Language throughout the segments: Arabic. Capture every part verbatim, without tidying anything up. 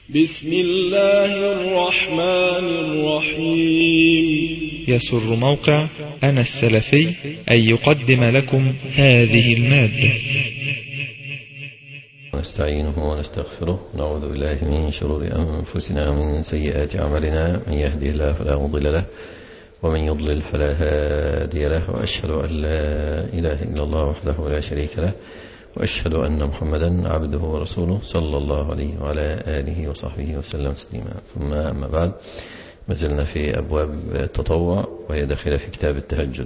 بسم الله الرحمن الرحيم. يسر موقع أنا السلفي أن يقدم لكم هذه المادة. نستعينه ونستغفره ونعوذ بالله من شرور أنفسنا ومن سيئات أعمالنا، من يهدي الله فلا مضل له ومن يضلل فلا هادي له، وأشهد أن لا إله إلا الله وحده لا شريك له، وأشهد أن محمدا عبده ورسوله صلى الله عليه وعلى آله وصحبه وسلم تسليما. ثم أما بعد، مازلنا في أبواب التطوع وهي داخلة في كتاب التهجد.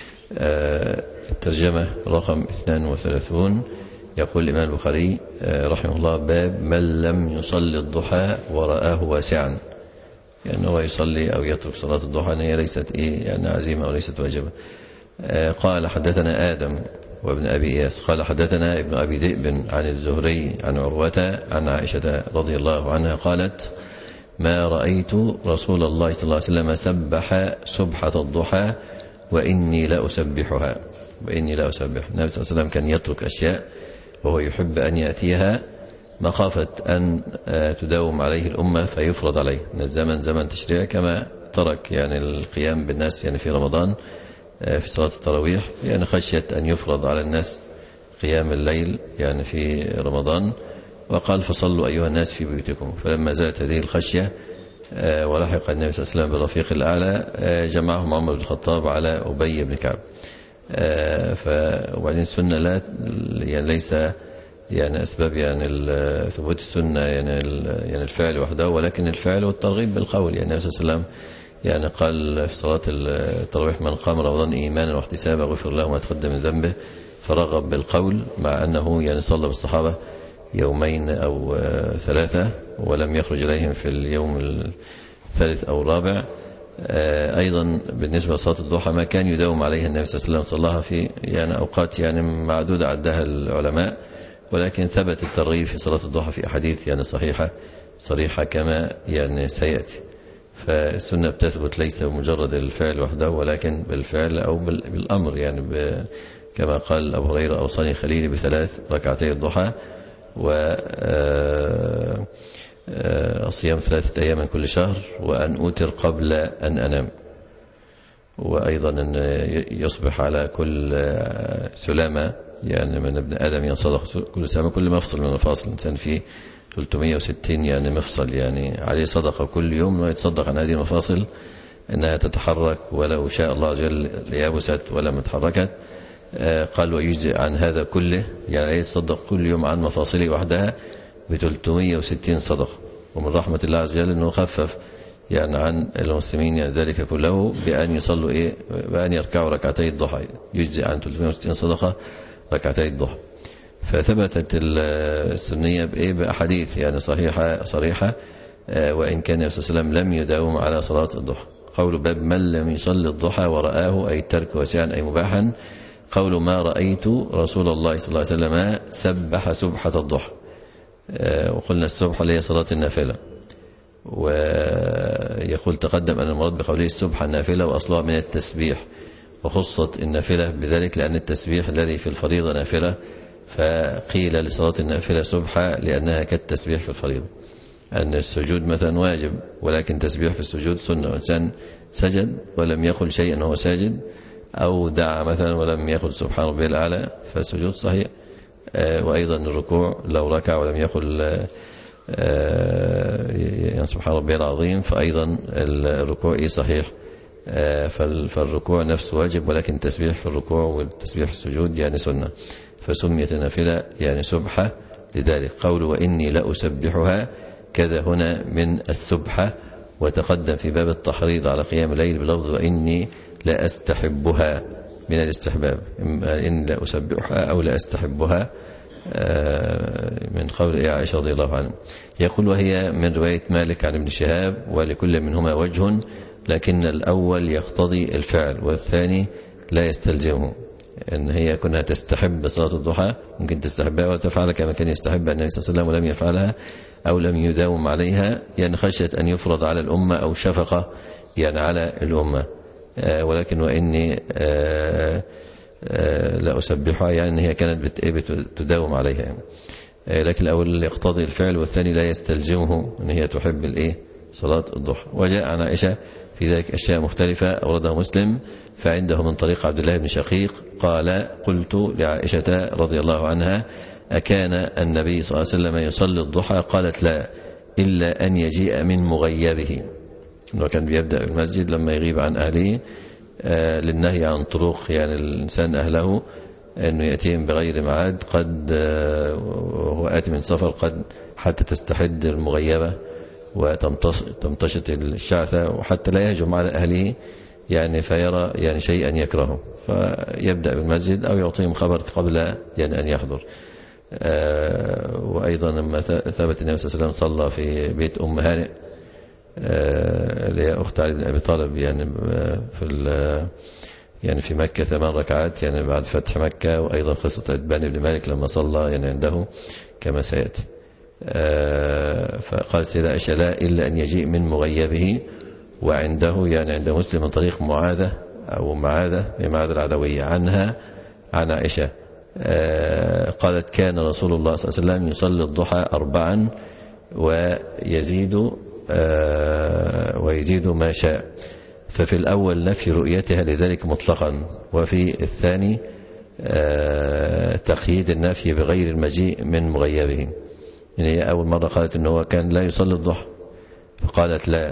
الترجمة رقم اثنين وثلاثون. يقول الإمام البخاري رحمه الله: باب من لم يصلي الضحى ورآه واسعا، يعني هو يصلي أو يترك صلاة الضحى أن هي ليست إيه يعني عزيمة أو ليست واجبة. قال: حدثنا آدم وابن أبي إياس قال: حدثنا ابن أبي ذئب عن الزهري عن عروة عن عائشة رضي الله عنها قالت: ما رأيت رسول الله صلى الله عليه وسلم سبح سبحة الضحى وإني لا أسبحها وإني لا أسبح. النبي صلى الله عليه وسلم كان يترك أشياء وهو يحب أن يأتيها مخافة أن تداوم عليه الأمة فيفرض عليه من الزمن زمن تشريع، كما ترك يعني القيام بالناس يعني في رمضان في صلاة التراويح، يعني خشية أن يفرض على الناس قيام الليل يعني في رمضان، وقال: فصلوا أيها الناس في بيوتكم. فلما زالت هذه الخشية ولحق النبي صلى الله عليه وسلم بالرفيق الأعلى، جمعهم عمر بن الخطاب على أبي بن كعب. وبعدين السنة لا يعني ليس يعني أسباب يعني ثبوت السنة يعني يعني الفعل وحده، ولكن الفعل والترغيب بالقول. يعني النبي صلى الله عليه وسلم يعني قال في صلاة التراويح: من قام رمضان إيمانا واحتسابا غفر له ما تقدم من ذنبه، فرغب بالقول، مع أنه يعني صلى بالصحابة يومين أو ثلاثة ولم يخرج إليهم في اليوم الثالث أو الرابع. أيضا بالنسبة لصلاة الضحى ما كان يداوم عليها النبي صلى الله عليه وسلم، صلاها في يعني أوقات يعني معدودة عدها العلماء، ولكن ثبت الترغيب في صلاة الضحى في أحاديث يعني صحيحة صريحة كما يعني سيأتي. فالسنة بتثبت ليس بمجرد الفعل وحده، ولكن بالفعل أو بالأمر، يعني كما قال أبو هريرة: أوصاني خليلي بثلاث: ركعتي الضحى، وصيام ثلاثة أيام من كل شهر، وأن أوتر قبل أن أنام، وأيضا أن يصبح على كل سلامة يعني من ابن آدم ينصدق كل سلامة، كل مفصل من مفاصل الإنسان فيه ثلاثمائة وستين يعني مفصل، يعني عليه صدقة كل يوم، ويتصدق عن هذه المفاصل أنها تتحرك، ولو شاء الله عز وجل ليابست ولم تحركت. قال: ويجزئ عن هذا كله، يعني عليه يتصدق كل يوم عن مفاصله وحدها ب ثلاثمائة وستين صدقة. ومن رحمة الله عز وجل أنه خفف يعني عن المسلمين يعني ذلك كله بأن يصلوا إيه بأن يركعوا ركعتي الضحى، يجزئ عن ثلاثمائة وستين صدقة ركعتي الضحى. فثبتت السنية بإيه بأحاديث يعني صحيحة صريحة، وإن كان النبي صلى الله عليه وسلم لم يداوم على صلاة الضحى. قول: باب من لم يصلي الضحى ورآه، أي ترك واسعا أي مباحا. قول: ما رأيت رسول الله صلى الله عليه وسلم سبح سبحة الضحى، وقلنا السبحة اللي هي صلاة النافلة. ويقول تقدم أن المراد بقوله السبحة النافلة، وأصلها من التسبيح، وخصت النافلة بذلك لأن التسبيح الذي في الفريضة نافلة، فقيل لصلاة النافلة سبحة لأنها كالتسبيح في الفريضة. أن السجود مثلا واجب، ولكن تسبيح في السجود سنة. وإنسان سجد ولم يقل شيئا وهو ساجد، أو دعا مثلا ولم يقل سبحان ربي الأعلى، فالسجود صحيح. وأيضا الركوع لو ركع ولم يقل يعني سبحان ربي العظيم، فأيضا الركوع صحيح. فالركوع نفسه واجب، ولكن التسبيح في الركوع والتسبيح في السجود يعني سنة، فسميت نافلة يعني سبحة لذلك. قول: وإني لا أسبحها، كذا هنا من السبحة، وتقدم في باب التحريض على قيام الليل بلفظ: وإني لا أستحبها، من الاستحباب، إن لا أسبحها أو لا أستحبها، من قول عائشة رضي الله عنها. يقول: وهي من رواية مالك عن ابن شهاب، ولكل منهما وجه، لكن الأول يقتضي الفعل والثاني لا يستلزمه. إن هي كنا تستحب صلاة الضحى، ممكن تستحبها وتفعلها كما كان يستحب النبي صلى الله عليه وسلم ولم يفعلها أو لم يداوم عليها، يعني خشية أن يفرض على الأمة أو شفقة يعني على الأمة. ولكن وإني لا أسبحها، يعني هي كانت بتداوم عليها. لكن الأول يقتضي الفعل والثاني لا يستلزمه أن هي تحب الإيه صلاة الضحى. وجاء عن عائشة في ذلك أشياء مختلفة أورده مسلم، فعنده من طريق عبد الله بن شقيق قال: قلت لعائشة رضي الله عنها: أكان النبي صلى الله عليه وسلم يصلي الضحى؟ قالت: لا، إلا أن يجيء من مغيبه. إنه كان بيبدأ المسجد لما يغيب عن أهله آه للنهي عن طرق يعني الإنسان أهله أنه يأتيهم بغير معاد، قد آه وهو آتي من سفر قد حتى تستحد المغيبة وتمتشط الشعثة، وحتى لا يهجم على أهله يعني فيرى يعني شيئا يكرهه، فيبدأ بالمسجد أو يعطيهم خبر قبل يعني أن يحضر. آه وأيضا لما ثبت النبي صلى الله عليه وسلم صلى في بيت أم هانئ اللي هي أخت علي بن أبي طالب يعني في يعني في مكة ثمان ركعات يعني بعد فتح مكة، وأيضا قصة عتبان بن مالك لما صلى يعني عنده كما سيأتي. فقال سيدة عائشة: لا، إلا أن يجيء من مغيبه. وعنده يعني عند مسلم من طريق معاذة أو معاذة بمعاذ العدوية عنها عن عائشة قالت: كان رسول الله صلى الله عليه وسلم يصلي الضحى أربعا ويزيد ويزيد ما شاء. ففي الأول نفي رؤيتها لذلك مطلقا، وفي الثاني تقييد النفي بغير المجيء من مغيبه. يعني أول مرة قالت إنه هو كان لا يصلي الضحى، فقالت لا،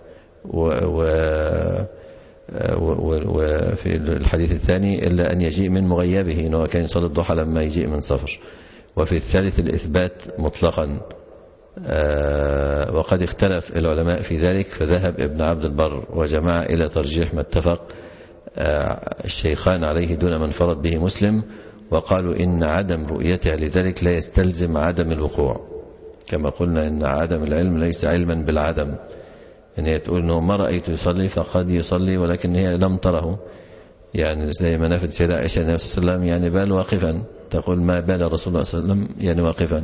وفي الحديث الثاني إلا أن يجيء من مغيبه، إنه كان يصلي الضحى لما يجيء من سفر. وفي الثالث الإثبات مطلقا. آه وقد اختلف العلماء في ذلك، فذهب ابن عبد البر وجماعة إلى ترجيح ما اتفق آه الشيخان عليه دون من فرد به مسلم، وقالوا إن عدم رؤيتها لذلك لا يستلزم عدم الوقوع، كما قلنا إن عدم العلم ليس علما بالعدم. إن هي تقول إنه ما رأيت يصلي فقد يصلي، ولكن هي لم تره. يعني زي ما نفت سيدة عائشة النبي صلى الله عليه وسلم يعني بال واقفا، تقول: ما بال رسول الله صلى الله عليه وسلم يعني واقفا.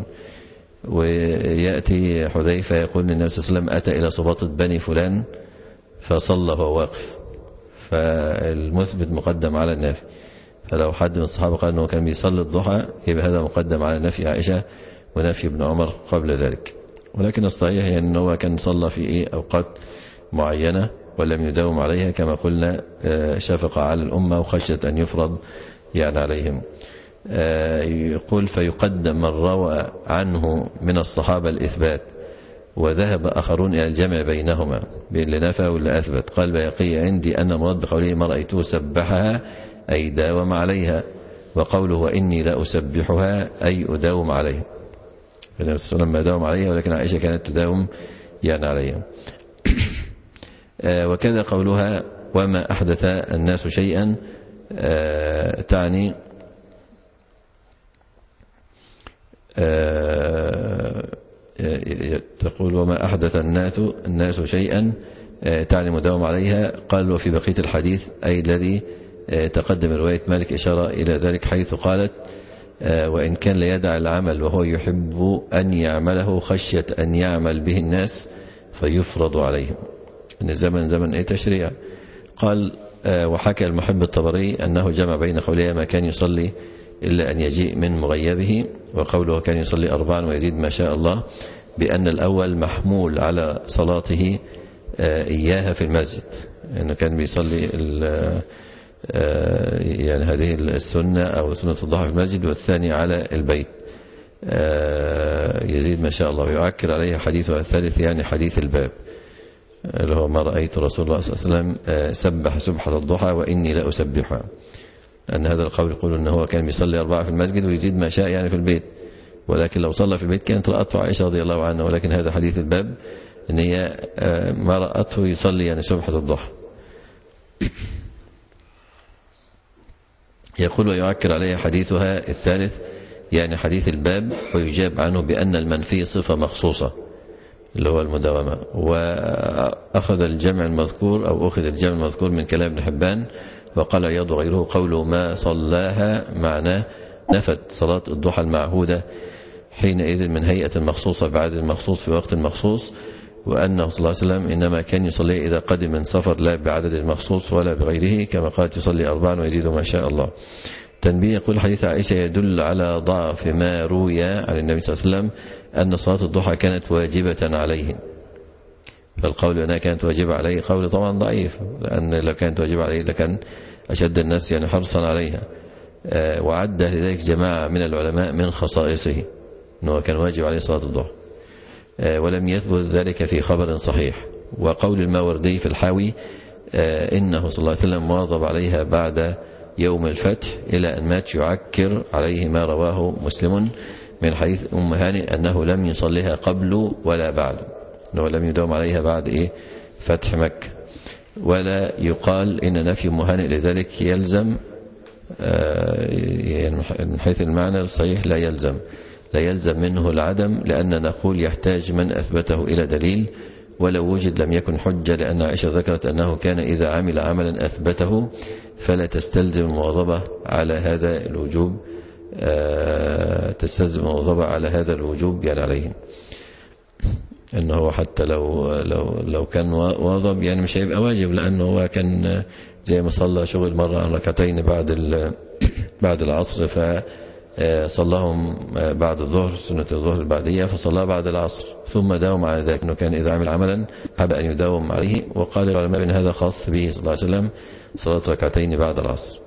ويأتي حذيفة يقول النبي صلى الله عليه وسلم أتى إلى سباطة بني فلان فصلى وهو واقف، فالمثبت مقدم على النافي. فلو حد من الصحابة قال أنه كان بيصلي الضحى يبقى هذا مقدم على نفي عائشة ونفي ابن عمر قبل ذلك. ولكن الصحيح يعني أنه كان صلى في إيه أوقات معينة ولم يداوم عليها، كما قلنا شفق على الأمة وخشية أن يفرض يعني عليهم. يقول: فيقدم من روى عنه من الصحابة الإثبات، وذهب آخرون إلى الجمع بينهما اللي نفى واللي أثبت. قال بيقي: عندي أن المراد بقوله ما رأيته سبحها أي داوم عليها، وقوله وإني لا أسبحها أي أداوم عليها. النبي صلى الله عليه وسلم ما داوم عليها، ولكن عائشة كانت تداوم يعني عليها. وكذا قولها وما أحدث الناس شيئا تعني تقول وما أحدث الناس الناس شيئا تعني مداوم عليها. قال: وفي بقية الحديث أي الذي تقدم رواية مالك إشارة إلى ذلك، حيث قالت: وإن كان ليدع العمل وهو يحب أن يعمله خشية أن يعمل به الناس فيفرض عليهم. إن زمن زمن أي تشريع. قال: وحكى المحب الطبري أنه جمع بين قولها ما كان يصلي إلا أن يجيء من مغيبه، وقوله كان يصلي أربعا ويزيد ما شاء الله، بأن الأول محمول على صلاته إياها في المسجد، أنه كان بيصلي يعني هذه السنة أو سنة الضحى في المسجد، والثاني على البيت يزيد ما شاء الله. ويؤكد عليه حديثه الثالث يعني حديث الباب اللي هو ما رأيت رسول الله صلى الله عليه وسلم سبح سبحة الضحى وإني لا أسبحها. أن هذا القول يقول أنه هو كان يصلي أربعة في المسجد ويزيد ما شاء يعني في البيت، ولكن لو صلى في البيت كانت رأته عائشة رضي الله عنها. ولكن هذا حديث الباب أن هي ما رأته يصلي يعني سبحة الضحى. يقول: ويؤكد عليه حديثها الثالث يعني حديث الباب، ويجاب عنه بأن المنفي صفة مخصوصة اللي هو المداومة. وأخذ الجمع المذكور أو أخذ الجمع المذكور من كلام ابن حبان، وقال عياض غيره قوله ما صلاها معناه نفت صلاة الضحى المعهودة حينئذ من هيئة مخصوصة بعدد مخصوص في وقت مخصوص، وأنه صلى الله عليه وسلم إنما كان يصلي إذا قدم من سفر لا بعدد مخصوص ولا بغيره، كما قالت يصلي أربعا ويزيد ما شاء الله. تنبيه. يقول حديث عائشة يدل على ضعف ما روي عن النبي صلى الله عليه وسلم أن صلاة الضحى كانت واجبة عليه. فالقول أنها كانت واجبة عليه قول طبعا ضعيف، لأن لو كانت واجبة عليه لكان أشد الناس يعني حرصا عليها. وعد لذلك جماعة من العلماء من خصائصه أنه كان واجب عليه صلاة الضحى، ولم يثبت ذلك في خبر صحيح. وقول الماوردي في الحاوي إنه صلى الله عليه وسلم واظب عليها بعد يوم الفتح إلى أن مات يعكر عليه ما رواه مسلم من حديث أم هانئ أنه لم يصليها قبل ولا بعد، أنه لم يداوم عليها بعد إيه فتح مكة. ولا يقال إن نفي أم هانئ لذلك يلزم، يعني من حيث المعنى الصحيح لا يلزم لا يلزم منه العدم، لأن نقول يحتاج من أثبته إلى دليل، ولو وجد لم يكن حجة، لأن عائشة ذكرت أنه كان إذا عمل عملا أثبته فلا تستلزم المواظبة على هذا الوجوب، تستلزم المواظبة على هذا الوجوب يعني عليه، أنه حتى لو لو لو كان واظب يعني مش هيبقى واجب، لأنه هو كان زي ما صلى شغل مرة عن ركعتين بعد بعد العصر، فصلاهم بعد الظهر سنة الظهر البعدية، فصلى بعد العصر ثم داوم على ذلك، أنه كان إذا عمل عملا حاب أن يداوم عليه. وقال العلماء أن هذا خاص به صلى الله عليه وسلم صلاة ركعتين بعد العصر.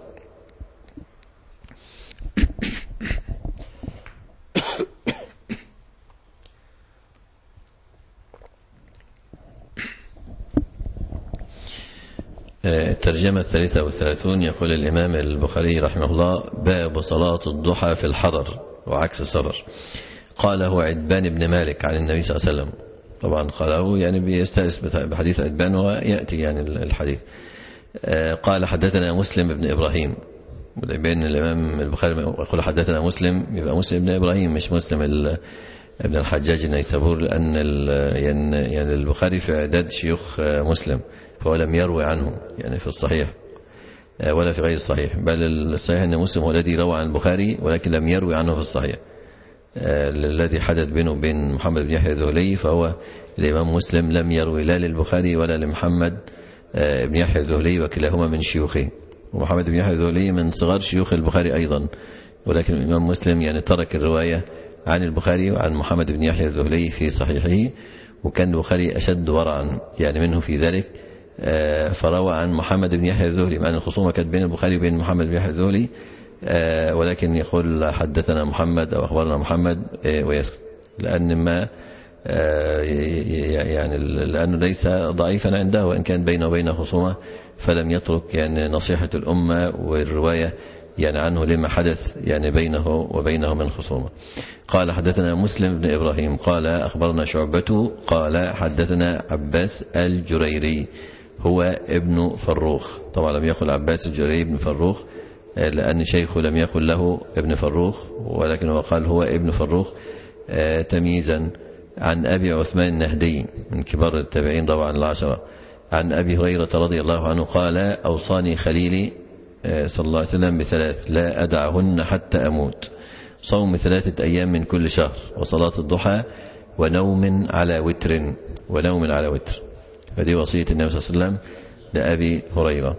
الترجمة الثالثة والثلاثون. يقول الإمام البخاري رحمه الله: باب صلاة الضحى في الحضر وعكس السفر. قاله عتبان بن مالك عن النبي صلى الله عليه وسلم. طبعا قاله يعني بيستأنس بحديث عتبان ويأتي يعني الحديث. قال حدثنا مسلم بن إبراهيم، بين الإمام البخاري يقول حدثنا مسلم يبقى مسلم بن إبراهيم مش مسلم ابن الحجاج النيسابور، لأن يعني البخاري في إعداد شيوخ مسلم، فهو لم يروي عنه يعني في الصحيح ولا في غير الصحيح، بل الصحيح أن مسلم هو الذي روى عن البخاري ولكن لم يروي عنه في الصحيح. الذي حدث بينه وبين محمد بن يحيى الذهلي، فهو الإمام مسلم لم يروي لا للبخاري ولا لمحمد بن يحيى الذهلي، وكلاهما من شيوخه. ومحمد بن يحيى الذهلي من صغار شيوخ البخاري أيضا، ولكن الإمام مسلم يعني ترك الرواية عن البخاري وعن محمد بن يحيى الذهلي في صحيحه، وكان البخاري أشد ورعا يعني منه في ذلك، فروى عن محمد بن يحيى الذهلي، مع أن الخصومة كانت بين البخاري وبين محمد بن يحيى الذهلي، ولكن يقول حدثنا محمد أو أخبرنا محمد ويسكت، لأن ما يعني لأنه ليس ضعيفا عنده، وإن كان بينه وبين خصومة فلم يترك يعني نصيحة الأمة والرواية يعني عنه لما حدث يعني بينه وبينه من خصومة. قال حدثنا مسلم بن إبراهيم قال أخبرنا شعبة قال حدثنا عباس الجريري هو ابن فروخ. طبعا لم يقل عباس الجريري ابن فروخ لأن شيخه لم يقل له ابن فروخ، ولكن هو قال هو ابن فروخ تمييزا. عن أبي عثمان النهدي من كبار التابعين روى عن العشرة. عن أبي هريرة رضي الله عنه قال أوصاني خليلي صلى الله عليه وسلم بثلاث لا أدعهن حتى أموت: صوم ثلاثة أيام من كل شهر، وصلاة الضحى، ونوم على وتر ونوم على وتر. هذه وصية النبي صلى الله عليه وسلم لأبي هريرة.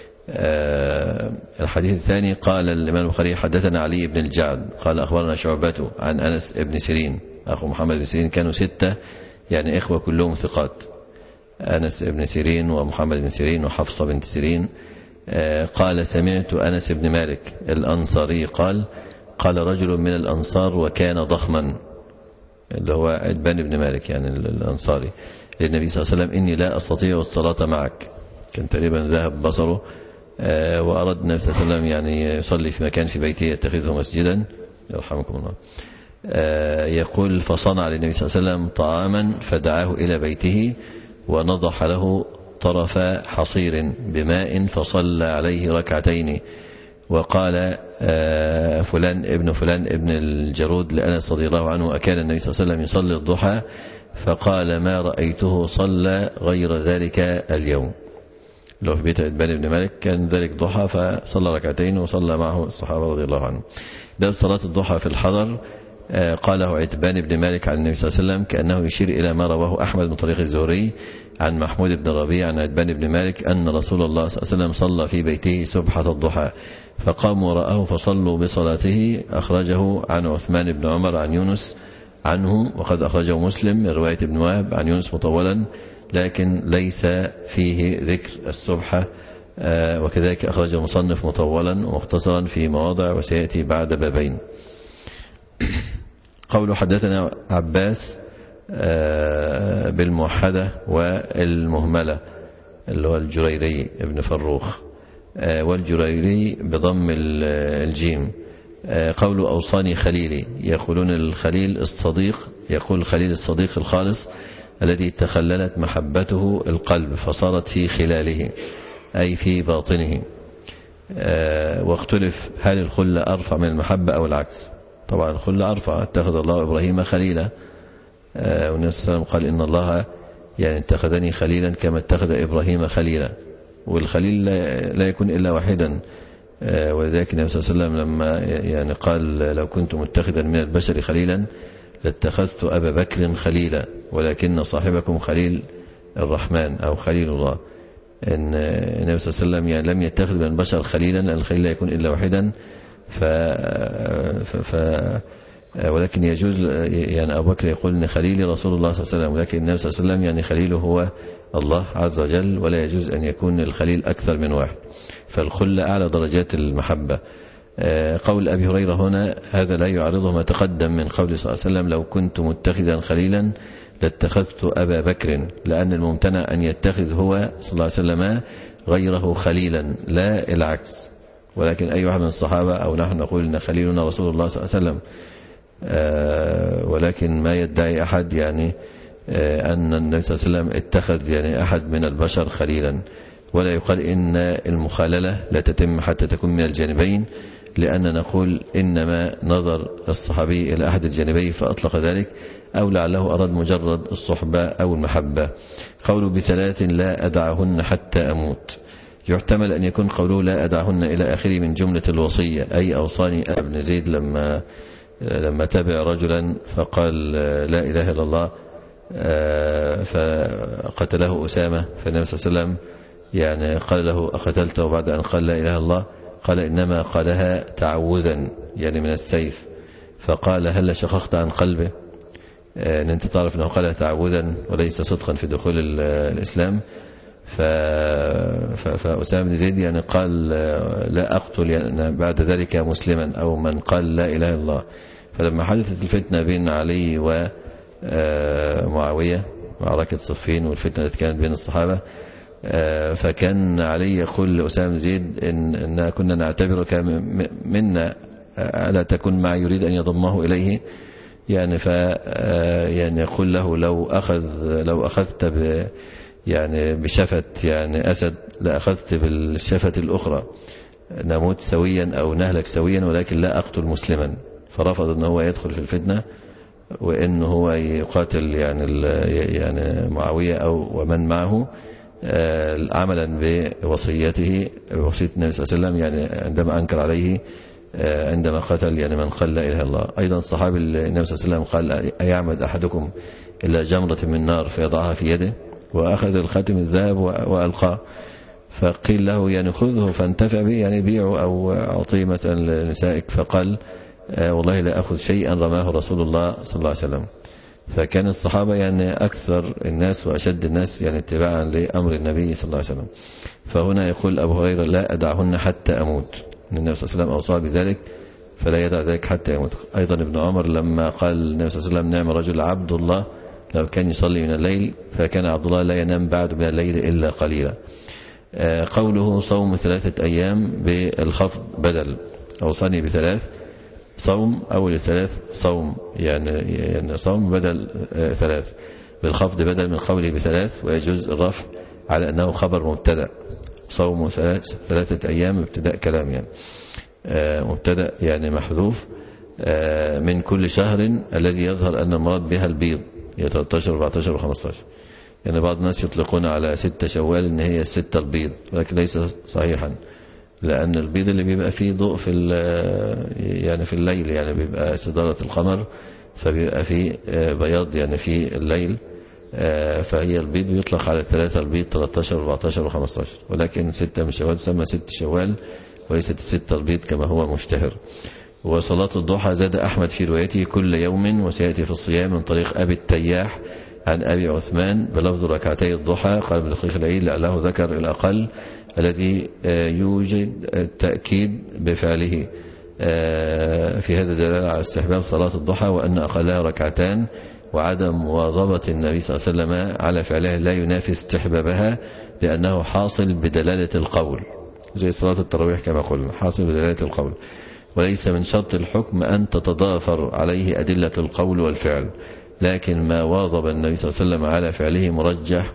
أه الحديث الثاني قال الإمام البخاري حدثنا علي بن الجعد قال أخبرنا شعبة عن أنس بن سيرين أخو محمد بن سيرين، كانوا ستة يعني إخوة كلهم ثقات، أنس بن سيرين ومحمد بن سيرين وحفصة بنت سيرين. أه قال سمعت أنس بن مالك الأنصاري قال قال رجل من الأنصار وكان ضخما، اللي هو عتبان بن مالك يعني الأنصاري، للنبي صلى الله عليه وسلم: إني لا أستطيع الصلاة معك. كان تقريبا ذهب بصره، أه وأراد النبي صلى الله عليه وسلم يعني يصلي في مكان في بيته يتخذه مسجدا يرحمكم الله. أه يقول فصنع للنبي صلى الله عليه وسلم طعاما فدعاه إلى بيته ونضح له طرف حصير بماء فصلى عليه ركعتين. وقال أه فلان ابن فلان ابن الجرود لأنس رضي الله عنه: أكان النبي صلى الله عليه وسلم يصلي الضحى؟ فقال: ما رأيته صلى غير ذلك اليوم. لو في بيت عتبان بن مالك كان ذلك ضحى فصلى ركعتين وصلى معه الصحابة رضي الله عنهم. باب صلاة الضحى في الحضر. قاله عتبان بن مالك عن النبي صلى الله عليه وسلم كأنه يشير إلى ما رواه أحمد من طريق الزهري عن محمود بن ربيع عن عتبان بن مالك أن رسول الله صلى الله عليه وسلم صلى في بيته سبحة الضحى فقاموا وراءه فصلوا بصلاته. أخرجه عن عثمان بن عمر عن يونس عنه، وقد أخرجه مسلم من رواية ابن وهب عن يونس مطولا لكن ليس فيه ذكر السبحة، وكذلك أخرجه مصنف مطولا ومختصرا في مواضع وسيأتي بعد بابين. قوله حدثنا عباس بالموحدة والمهملة اللي هو الجريري ابن فروخ، والجريري بضم الجيم. قوله أوصاني خليلي، يقولون الخليل الصديق، يقول الخليل الصديق الخالص الذي تخللت محبته القلب فصارت في خلاله أي في باطنه. واختلف هل الخلة أرفع من المحبة أو العكس؟ طبعا الخلة أرفع، اتخذ الله إبراهيم خليلا، والنبي صلى الله عليه وسلم قال إن الله يعني اتخذني خليلا كما اتخذ إبراهيم خليلا، والخليل لا يكون إلا واحدا. ولذلك النبي صلى الله عليه وسلم لما يعني قال لو كنت متخذا من البشر خليلا لاتخذت أبا بكر خليلا ولكن صاحبكم خليل الرحمن أو خليل الله. إن النبي صلى الله عليه وسلم يعني لم يتخذ من البشر خليلا، لأن الخليل لا يكون إلا واحدا، ف... ف... ف... ولكن يجوز يعني أبو بكر يقول إن خليلي رسول الله صلى الله عليه وسلم، ولكن النبي صلى الله عليه وسلم يعني خليله هو الله عز وجل، ولا يجوز أن يكون الخليل أكثر من واحد، فالخلة أعلى درجات المحبة. قول أبي هريرة هنا هذا لا يعارضه ما تقدم من قول صلى الله عليه وسلم لو كنت متخذا خليلا لاتخذت أبا بكر، لأن الممتنع أن يتخذ هو صلى الله عليه وسلم غيره خليلا لا العكس. ولكن أي واحد من الصحابة أو نحن نقول إن خليلنا رسول الله صلى الله عليه وسلم، ولكن ما يدعي أحد يعني أن النبي صلى الله عليه وسلم اتخذ يعني أحد من البشر خليلا، ولا يقال إن المخاللة لا تتم حتى تكون من الجانبين، لأن نقول إنما نظر الصحابي إلى أحد الجانبين فأطلق ذلك، أو لعله أراد مجرد الصحبة أو المحبة. قوله بثلاث لا أدعهن حتى أموت، يحتمل أن يكون قوله لا أدعهن إلى آخره من جملة الوصية، أي أوصاني ابن زيد لما لما تابع رجلا فقال لا إله إلا الله فقتله أسامة، فالنبي صلى الله عليه وسلم يعني قال له أقتلته بعد أن قال لا إله إلا الله؟ قال إنما قالها تعوذا يعني من السيف، فقال هل شققت عن قلبه أن أنت تعرف أنه قالها تعوذا وليس صدقا في دخول الإسلام؟ فأسامة بن زيد يعني قال لا أقتل يعني بعد ذلك مسلما أو من قال لا إله إلا الله. فلما حدثت الفتنة بين علي ومعاوية معركة صفين والفتنة التي كانت بين الصحابة، فكان علي يقول لأسامة بن زيد إن, إن كنا نعتبرك منا ألا تكن مع يريد أن يضمه إليه يعني، ف يعني يقول له لو أخذ لو أخذت ب يعني بشفت يعني أسد لأخذت بالشفة الأخرى، نموت سويا أو نهلك سويا ولكن لا أقتل مسلما. فرفض أنه هو يدخل في الفتنة وأنه هو يقاتل يعني يعني معاوية أو ومن معه عملا بوصيته وصية النبي صلى الله عليه وسلم، يعني عندما أنكر عليه عندما قتل يعني من قال لا إله إلا الله. أيضا الصحابي النبي صلى الله عليه وسلم قال أيعمد أحدكم إلى جمرة من نار فيضعها في يده، وأخذ الخاتم الذهب وألقاه، فقيل له يعني خذه فانتفع به يعني بيعه أو أعطيه مثلا لنسائك، فقال والله لا أخذ شيئا رماه رسول الله صلى الله عليه وسلم. فكان الصحابة يعني أكثر الناس وأشد الناس يعني اتباعا لأمر النبي صلى الله عليه وسلم. فهنا يقول أبو هريرة لا أدعهن حتى أموت، النبي صلى الله عليه وسلم أوصى بذلك فلا يدع ذلك حتى يموت. أيضا ابن عمر لما قال النبي صلى الله عليه وسلم نعم رجل عبد الله لو كان يصلي من الليل، فكان عبد الله لا ينام بعد من الليل إلا قليلا. قوله صوم ثلاثة أيام بالخفض بدل، أوصاني بثلاث صوم أول الثلاث صوم يعني يعني صوم بدل ثلاث، بالخفض بدل من قوله بثلاث، ويجوز الرفع على أنه خبر مبتدأ. صوم ثلاث ثلاثة أيام ابتداء كلام يعني مبتدأ يعني محذوف من كل شهر الذي يظهر أن المراد بها البيض، هي ثلاثة عشر أربعة عشر وخمسة عشر. يعني بعض الناس يطلقون على ستة شوال إن هي الستة البيض، ولكن ليس صحيحا، لأن البيض اللي بيبقى فيه ضوء في يعني في الليل يعني بيبقى استدارة القمر، فبيبقى فيه بياض يعني في الليل، فهي البيض بيطلق على الثلاثة البيض ثلاثة عشر أربعة عشر وخمسة عشر، ولكن ستة من شوال تسمى ست شوال وليست الستة البيض كما هو مشتهر. وصلاة الضحى زاد أحمد في روايته كل يوم، وسيأتي في الصيام من طريق أبي التياح عن أبي عثمان بلفظ ركعتي الضحى. قال ابن دقيق العيد لعله ذكر الأقل الذي يوجد التأكيد بفعله في هذا دلالة على استحباب صلاة الضحى، وأن أقلها ركعتان، وعدم مواظبة النبي صلى الله عليه وسلم على فعلها لا ينافي استحبابها، لأنه حاصل بدلالة القول زي صلاة التراويح كما قلنا، حاصل بدلالة القول، وليس من شرط الحكم أن تتضافر عليه أدلة القول والفعل، لكن ما واظب النبي صلى الله عليه وسلم على فعله مرجح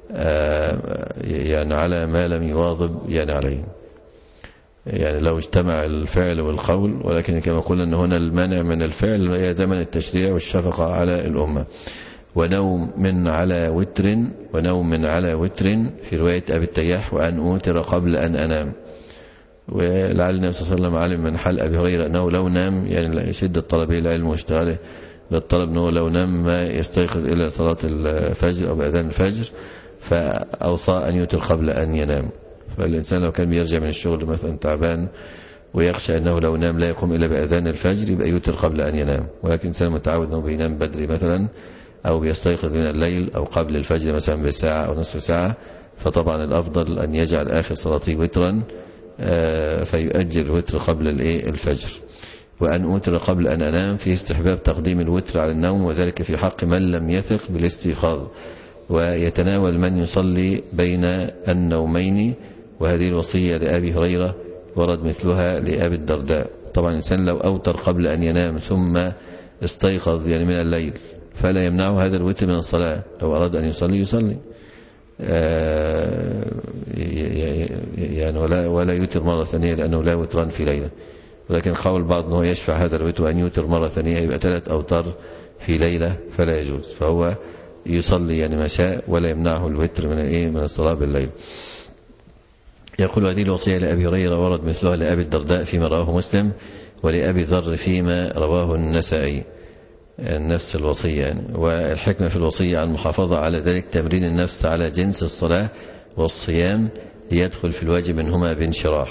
يعني على ما لم يواظب يعني عليه، يعني لو اجتمع الفعل والقول. ولكن كما قلنا أن هنا المانع من الفعل هي زمن التشريع والشفقة على الأمة. ونوم من على وتر ونوم من على وتر في رواية أبي التياح وأن أوتر قبل أن أنام. ولعل النبي صلى الله عليه وسلم علم من حال أبي هريرة أنه لو نام، يعني شدة طلبه العلم واشتغاله بالطلب، أنه لو نام ما يستيقظ إلى صلاة الفجر أو بأذان الفجر، فأوصى أن يوتر قبل أن ينام. فالإنسان لو كان بيرجع من الشغل مثلا تعبان ويخشى أنه لو نام لا يقوم إلا بأذان الفجر، يبقى يوتر قبل أن ينام. ولكن إنسان متعود أنه بينام بدري مثلا أو بيستيقظ من الليل أو قبل الفجر مثلا بساعة أو نصف ساعة، فطبعا الأفضل أن يجعل آخر صلاته وترا فيؤجل الوتر قبل الفجر. وأن أوتر قبل أن أنام فيه استحباب تقديم الوتر على النوم، وذلك في حق من لم يثق بالاستيقاظ، ويتناول من يصلي بين النومين. وهذه الوصية لأبي هريرة ورد مثلها لأبي الدرداء. طبعا الإنسان لو أوتر قبل أن ينام ثم استيقظ يعني من الليل فلا يمنعه هذا الوتر من الصلاة، لو أراد أن يصلي يصلي يعني ولا ولا يوتر مرة ثانية لأنه لا وتران في ليلة. ولكن قول بعض أنه يشفع هذا الوتر وأن يوتر مرة ثانية يبقى ثلاث أوتار في ليلة فلا يجوز، فهو يصلي يعني ما شاء ولا يمنعه الوتر من الايه من الصلاة بالليل. يقول هذه الوصية لأبي هريرة ورد مثلها لأبي الدرداء فيما رواه مسلم، ولأبي ذر فيما رواه النسائي، نفس الوصية يعني. والحكمة في الوصية عن المحافظة على ذلك تمرين النفس على جنس الصلاة والصيام ليدخل في الواجب منهما بانشراح،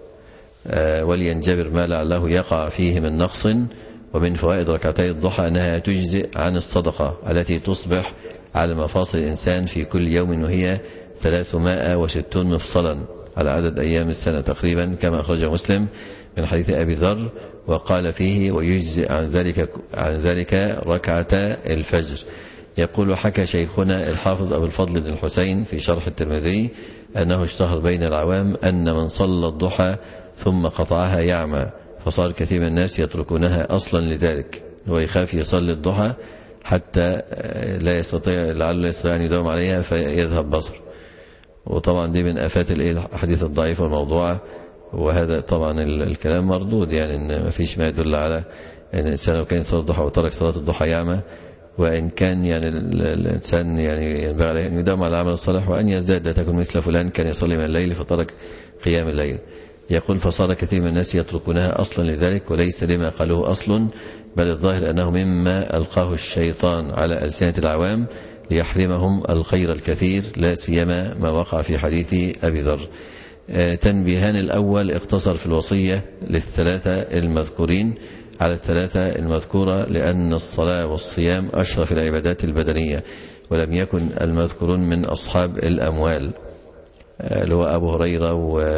ولينجبر ما لعله يقع فيه من نقص. ومن فوائد ركعتي الضحى أنها تجزئ عن الصدقة التي تصبح على مفاصل الإنسان في كل يوم، وهي ثلاثمائة وستون مفصلا على عدد أيام السنة تقريبا، كما أخرجه مسلم من حديث أبي ذر. وقال فيه ويجزئ عن ذلك عن ذلك ركعتا الفجر. يقول حكى شيخنا الحافظ أبو الفضل بن الحسين في شرح الترمذي أنه اشتهر بين العوام أن من صلى الضحى ثم قطعها يعمى، فصار كثير من الناس يتركونها أصلا لذلك، ويخاف يصلي الضحى حتى لا يستطيع لعله يستطيع أن يداوم عليها فيذهب بصر. وطبعا دي من آفات الحديث الضعيف والموضوع، وهذا طبعا الكلام مردود، يعني إن ما فيش ما يدل على أن الإنسان لو كان يصلي الضحى وترك صلاة الضحى يعمى، وإن كان يعني الإنسان يعني ينبغي عليه أن يداوم على العمل الصالح وأن يزداد، لا تكون مثل فلان كان يصلي من الليل فترك قيام الليل. يقول فصار كثير من الناس يتركونها أصلا لذلك، وليس لما قالوه أصل، بل الظاهر أنه مما ألقاه الشيطان على ألسنة العوام ليحرمهم الخير الكثير، لا سيما ما وقع في حديث أبي ذر. تنبيهان: الأول اقتصر في الوصية للثلاثة المذكورين على الثلاثة المذكورة، لأن الصلاة والصيام أشرف العبادات البدنية، ولم يكن المذكورون من أصحاب الأموال اللي هو أبو هريرة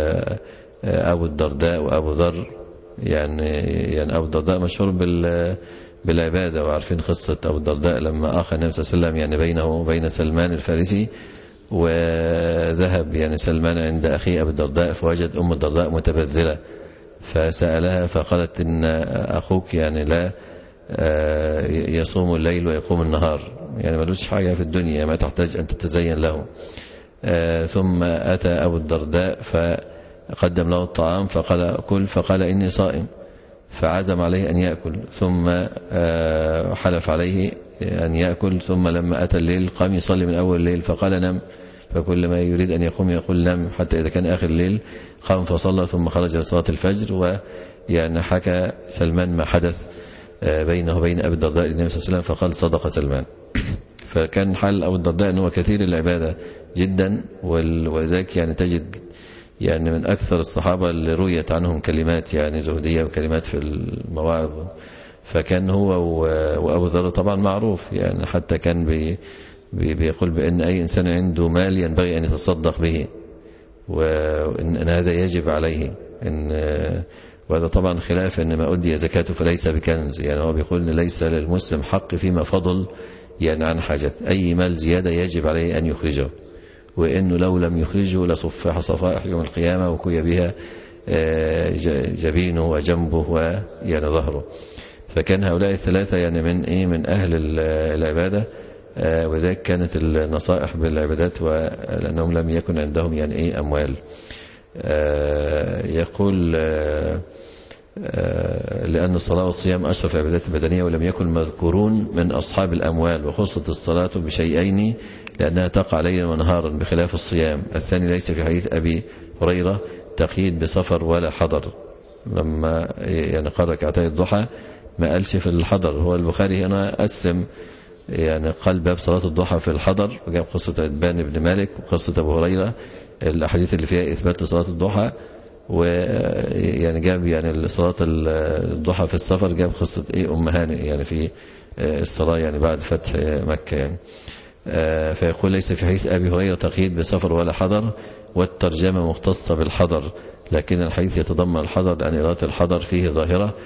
وأبو الدرداء وأبو ذر. يعني يعني أبو الدرداء مشهور بال بالعبادة، وعارفين قصة أبو الدرداء لما أخى النبي صلى الله عليه وسلم يعني بينه وبين سلمان الفارسي، وذهب يعني سلمان عند أخيه أبو الدرداء فوجد أم الدرداء متبذلة، فسألها فقالت إن أخوك يعني لا يصوم الليل ويقوم النهار، يعني ملوش حاجة في الدنيا ما تحتاج أن تتزين له. ثم أتى أبو الدرداء فقدم له الطعام فقال كل، فقال إني صائم، فعزم عليه أن يأكل، ثم حلف عليه أن يأكل. ثم لما أتى الليل قام يصلي من أول الليل فقال نم، فكل ما يريد أن يقوم يقول نم، حتى إذا كان آخر الليل قام فصلى ثم خرج لصلاة الفجر. ويعني حكى سلمان ما حدث بينه وبين أبي الدرداء للنبي صلى الله عليه وسلم، فقال صدق سلمان. فكان حال أبو الدرداء أنه كثير العبادة جدا، ولذلك يعني تجد يعني من أكثر الصحابة اللي رويت عنهم كلمات يعني زهدية وكلمات في المواعظ. فكان هو وأبو ذر طبعا معروف يعني، حتى كان بي بي بيقول بأن أي إنسان عنده مال ينبغي أن يتصدق به، وإن هذا يجب عليه، إن وهذا طبعا خلاف أن ما أدي زكاته فليس بكنز. يعني هو بيقول أن ليس للمسلم حق فيما فضل يعني عن حاجة، أي مال زيادة يجب عليه أن يخرجه، وإنه لو لم يخرجه لصفح صفائح يوم القيامة وكوي بها جبينه وجنبه ويعني ظهره. فكان هؤلاء الثلاثة يعني من إيه من أهل العبادة، وذلك كانت النصائح بالعبادات ولأنهم لم يكن عندهم يعني إيه أموال. يقول لأن الصلاة والصيام أشرف العبادات البدنية، ولم يكن مذكورون من أصحاب الأموال، وخصت الصلاة بشيئين لأنها تقع ليلا ونهارا بخلاف الصيام. الثاني ليس في حديث أبي هريرة تقييد بسفر ولا حضر، لما يعني قال ركعتي الضحى ما قالش في الحضر. هو البخاري هنا قسم يعني قال باب صلاة الضحى في الحضر، وجاب قصة عتبان بن مالك وقصة أبو هريرة الأحاديث اللي فيها إثبات صلاة الضحى، ويعني جاب يعني صلاة الضحى في السفر، جاب قصة إيه أم هانئ يعني في الصلاة يعني بعد فتح مكة يعني. فيقول ليس في حديث أبي هريرة تقييد بسفر ولا حضر، والترجمة مختصة بالحضر، لكن الحديث يتضمن الحضر لأن إرادة الحضر فيه ظاهرة،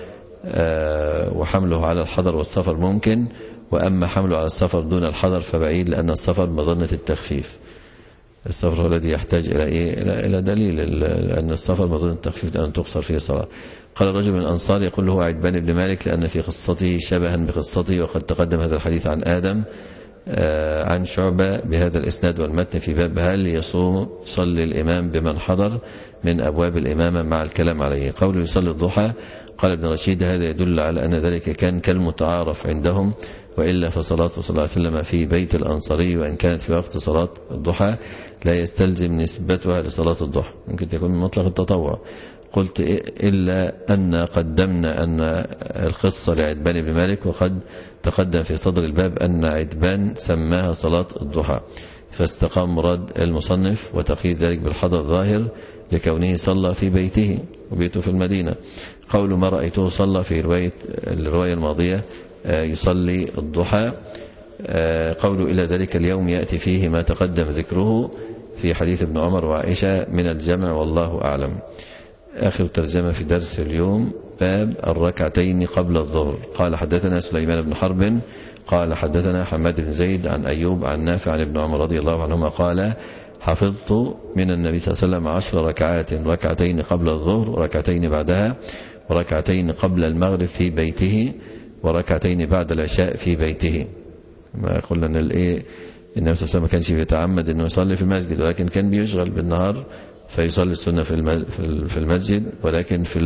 وحمله على الحضر والسفر ممكن، وأما حمله على السفر دون الحضر فبعيد، لأن السفر مظنة التخفيف. السفر هو الذي يحتاج إلى إيه؟ إلى إلى دليل، لأن السفر مظنة التخفيف لأن تقصر فيه صلاة. قال رجل من الأنصار يقول له عتبان بن مالك لأن في قصته شبها بقصته، وقد تقدم هذا الحديث عن آدم عن شعبة بهذا الإسناد والمتن في باب هل يصوم صلي الإمام بمن حضر من أبواب الإمامة مع الكلام عليه. قوله يصلي الضحى قال ابن رشيد هذا يدل على أن ذلك كان كالمتعارف عندهم، وإلا فصلاته صلى الله عليه وسلم في بيت الأنصاري وإن كانت في وقت صلاة الضحى لا يستلزم نسبتها لصلاة الضحى، ممكن تكون من مطلق التطوع. قلت إلا أن قدمنا أن القصة لعتبان بن مالك، وقد تقدم في صدر الباب أن عتبان سماها صلاة الضحى، فاستقام مراد المصنف وتقييد ذلك بالحضر الظاهر لكونه صلى في بيته وبيته في المدينة. قول ما رأيته صلى في رواية الرواية الماضية يصلي الضحى، قول إلى ذلك اليوم يأتي فيه ما تقدم ذكره في حديث ابن عمر وعائشة من الجمع والله أعلم. آخر ترجمة في درس اليوم باب الركعتين قبل الظهر. قال حدثنا سليمان بن حرب قال حدثنا حماد بن زيد عن أيوب عن نافع عن ابن عمر رضي الله عنهما قال حفظت من النبي صلى الله عليه وسلم عشر ركعات، ركعتين قبل الظهر وركعتين بعدها وركعتين قبل المغرب في بيته وركعتين بعد العشاء في بيته. ما قلنا ان الايه النبي صلى الله عليه وسلم ما كانش بيتعمد انه يصلي في المسجد، ولكن كان بيشغل بالنهار فيصلي السنة في المسجد، ولكن في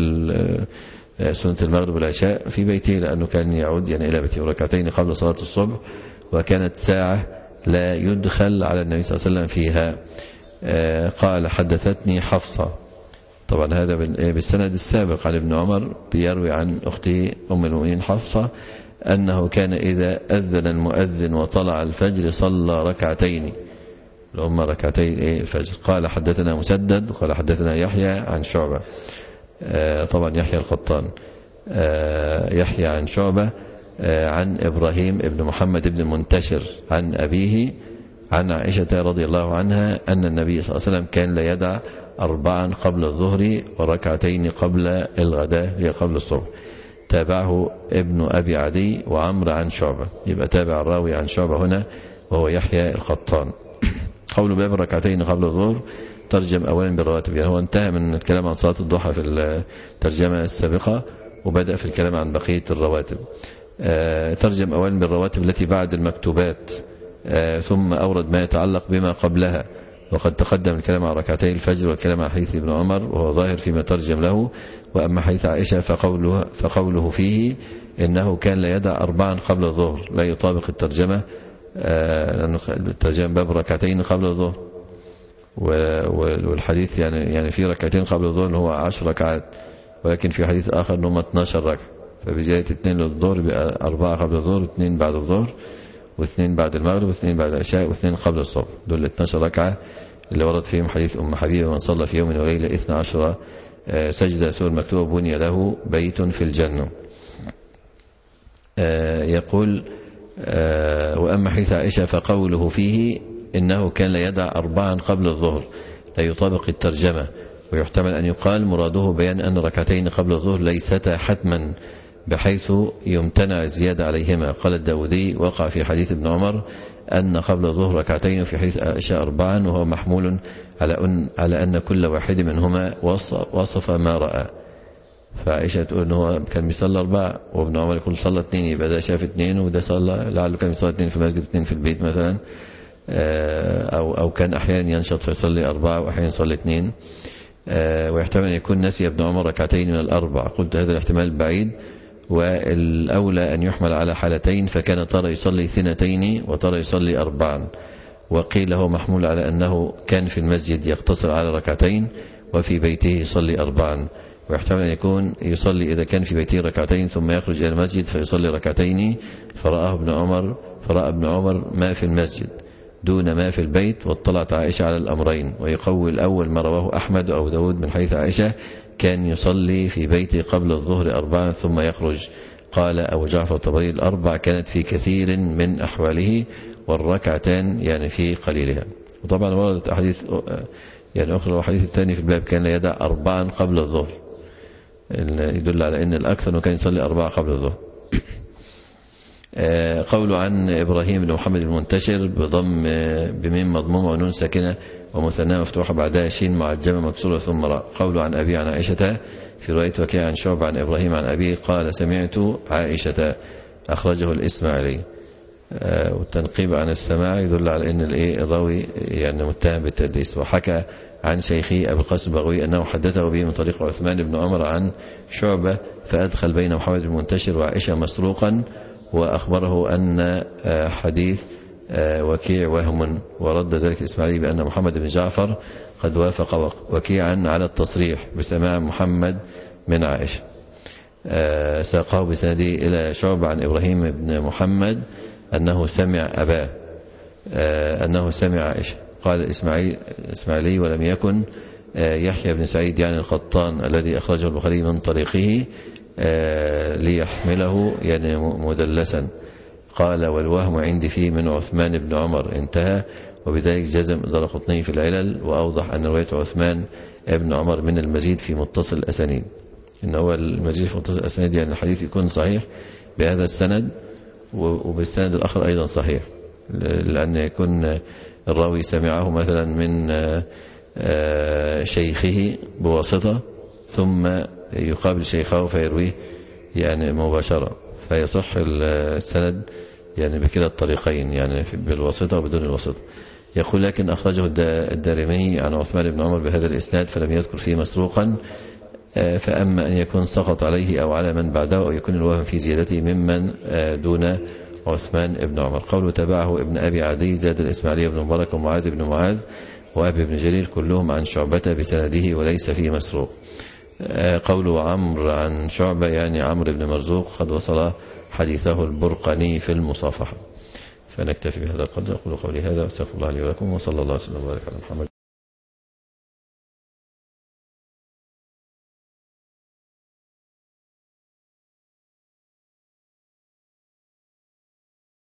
سنة المغرب والعشاء في بيته، لأنه كان يعود يعني إلى بيته. وركعتين قبل صلاة الصبح، وكانت ساعة لا يدخل على النبي صلى الله عليه وسلم فيها. قال حدثتني حفصة، طبعا هذا بالسند السابق عن ابن عمر بيروي عن أخته أم المؤمنين حفصة أنه كان إذا أذن المؤذن وطلع الفجر صلى ركعتين لهم ركعتين إيه الفجر. قال حدثنا مسدد قال حدثنا يحيى عن شعبة، آه طبعا يحيى القطان، آه يحيى عن شعبة آه عن إبراهيم ابن محمد ابن المنتشر عن أبيه عن عائشة رضي الله عنها أن النبي صلى الله عليه وسلم كان لا يدع أربعا قبل الظهر وركعتين قبل الغداء هي قبل الصبح. تابعه ابن أبي عدي وعمر عن شعبة، يبقى تابع الراوي عن شعبة هنا وهو يحيى القطان. قول باب الركعتين قبل الظهر ترجم أولا بالرواتب، يعني هو انتهى من الكلام عن صلاة الضحى في الترجمة السابقة وبدأ في الكلام عن بقية الرواتب. ترجم أولا بالرواتب التي بعد المكتوبات، ثم أورد ما يتعلق بما قبلها، وقد تقدم الكلام عن ركعتي الفجر والكلام عن حديث ابن عمر وهو ظاهر فيما ترجم له. وأما حديث عائشة فقوله, فقوله فيه إنه كان لا يدع أربعا قبل الظهر لا يطابق الترجمة، لأنه الترجمة باب ركعتين قبل الظهر، والحديث يعني يعني في ركعتين قبل الظهر هو عشر ركعات، ولكن في حديث آخر أنهم اثناشر ركعة، فبزيادة اثنين للظهر بأربعة قبل الظهر واثنين بعد الظهر، واثنين بعد المغرب واثنين بعد العشاء واثنين قبل الصبح. دول اثناشر ركعة اللي ورد فيهم حديث أم حبيبة: من صلى في يوم وليلة اثنا عشر سجدة سورة مكتوبة بني له بيت في الجنة. يقول: وأما حديث عائشة فقوله فيه إنه كان لا يدع أربعا قبل الظهر لا يطابق الترجمة، ويحتمل أن يقال مراده بيان أن ركعتين قبل الظهر ليستا حتما بحيث يمتنع الزيادة عليهما. قال الداودي: وقع في حديث ابن عمر أن قبل الظهر ركعتين، وفي حديث عائشة أربعا، وهو محمول على أن, على أن كل واحد منهما وصف ما رأى. فعائشة تقول أنه كان بيصلى أربعة، وابن عمر يقول صلى اثنين، يبقى ده شاف اثنين وده صلى، لعله كان بيصلى اثنين في المسجد اثنين في البيت مثلا، أو, أو كان أحيانا ينشط فيصلي أربعة وأحيانا يصلي اثنين. ويحتمل أن يكون نسي ابن عمر ركعتين من الأربع. قلت هذا الاحتمال بعيد، والأولى أن يحمل على حالتين، فكان ترى يصلي اثنتين وترى يصلي أربعا. وقيل هو محمول على أنه كان في المسجد يقتصر على ركعتين وفي بيته يصلي أربعا. ويحتمل أن يكون يصلي إذا كان في بيته ركعتين ثم يخرج إلى المسجد فيصلي ركعتين، فرآه ابن عمر فرأى ابن عمر ما في المسجد دون ما في البيت، واطلعت عائشة على الأمرين. ويقوي الأول ما رواه أحمد أو داود من حديث عائشة: كان يصلي في بيته قبل الظهر أربعا ثم يخرج. قال أبو جعفر الطبري: الأربع كانت في كثير من أحواله، والركعتان يعني في قليلها. وطبعا وردت أحاديث يعني أخرى، والحديث الثاني في الباب كان لا يدع أربعا قبل الظهر، يدل على أن الأكثر كان يصلي أربعة قبل الظهر. قول عن إبراهيم بن محمد المنتشر بضم بميم مضمومة ونون ساكنة ومثنى مفتوحة بعدها شين معجمة مكسورة ثم راء. قول عن أبي عن عائشة في رواية وكيع عن شعب عن إبراهيم عن أبيه قال: سمعت عائشة، أخرجه الإسماعيلي. والتنقيب عن السماع يدل على أن الراوي يعني متهم بالتدليس. وحكى عن شيخي أبي القاسم البغوي أنه حدثه به من طريق عثمان بن عمر عن شعبة، فأدخل بين محمد المنتشر وعائشة مسروقا، وأخبره أن حديث وكيع وهم، ورد ذلك الإسماعيلي بأن محمد بن جعفر قد وافق وكيعا على التصريح بسماع محمد من عائشة. ساقه بسنده إلى شعبة عن إبراهيم بن محمد أنه سمع أباه أنه سمع عائشة. قال الإسماعيلي: ولم يكن يحيى بن سعيد يعني القطان الذي أخرجه البخاري من طريقه ليحمله يعني مدلسا. قال: والوهم عندي فيه من عثمان بن عمر، انتهى. وبذلك جزم الدارقطني في العلل، وأوضح أن رواية عثمان بن عمر من المزيد في متصل الأسانيد. إن هو المزيد في متصل الأسانيد يعني الحديث يكون صحيح بهذا السند، وبالسند الآخر أيضا صحيح، لأن يكون الراوي سمعه مثلا من شيخه بواسطة ثم يقابل شيخه فيرويه يعني مباشرة، فيصح السند يعني بكلا الطريقين، يعني بالواسطة وبدون الواسطة. يقول: لكن أخرجه الدارمي عن عثمان بن عمر بهذا الإسناد فلم يذكر فيه مسروقا، فأما أن يكون سقط عليه أو على من بعده أو يكون الوهم في زيادته ممن دون عثمان بن عمر. قوله: تبعه ابن أبي عدي زاد الإسماعيلي بن مبارك ومعاذ بن معاذ وأبي بن جرير كلهم عن شعبة بسنده وليس فيه مسروق. قوله عمرو عن شعبة يعني عمرو بن مرزوق قد وصل حديثه البرقاني في المصافحة. فنكتفي بهذا القدر. أقول قولي هذا واستغفر الله لي ولكم، وصلى الله وسلم وبارك على محمد.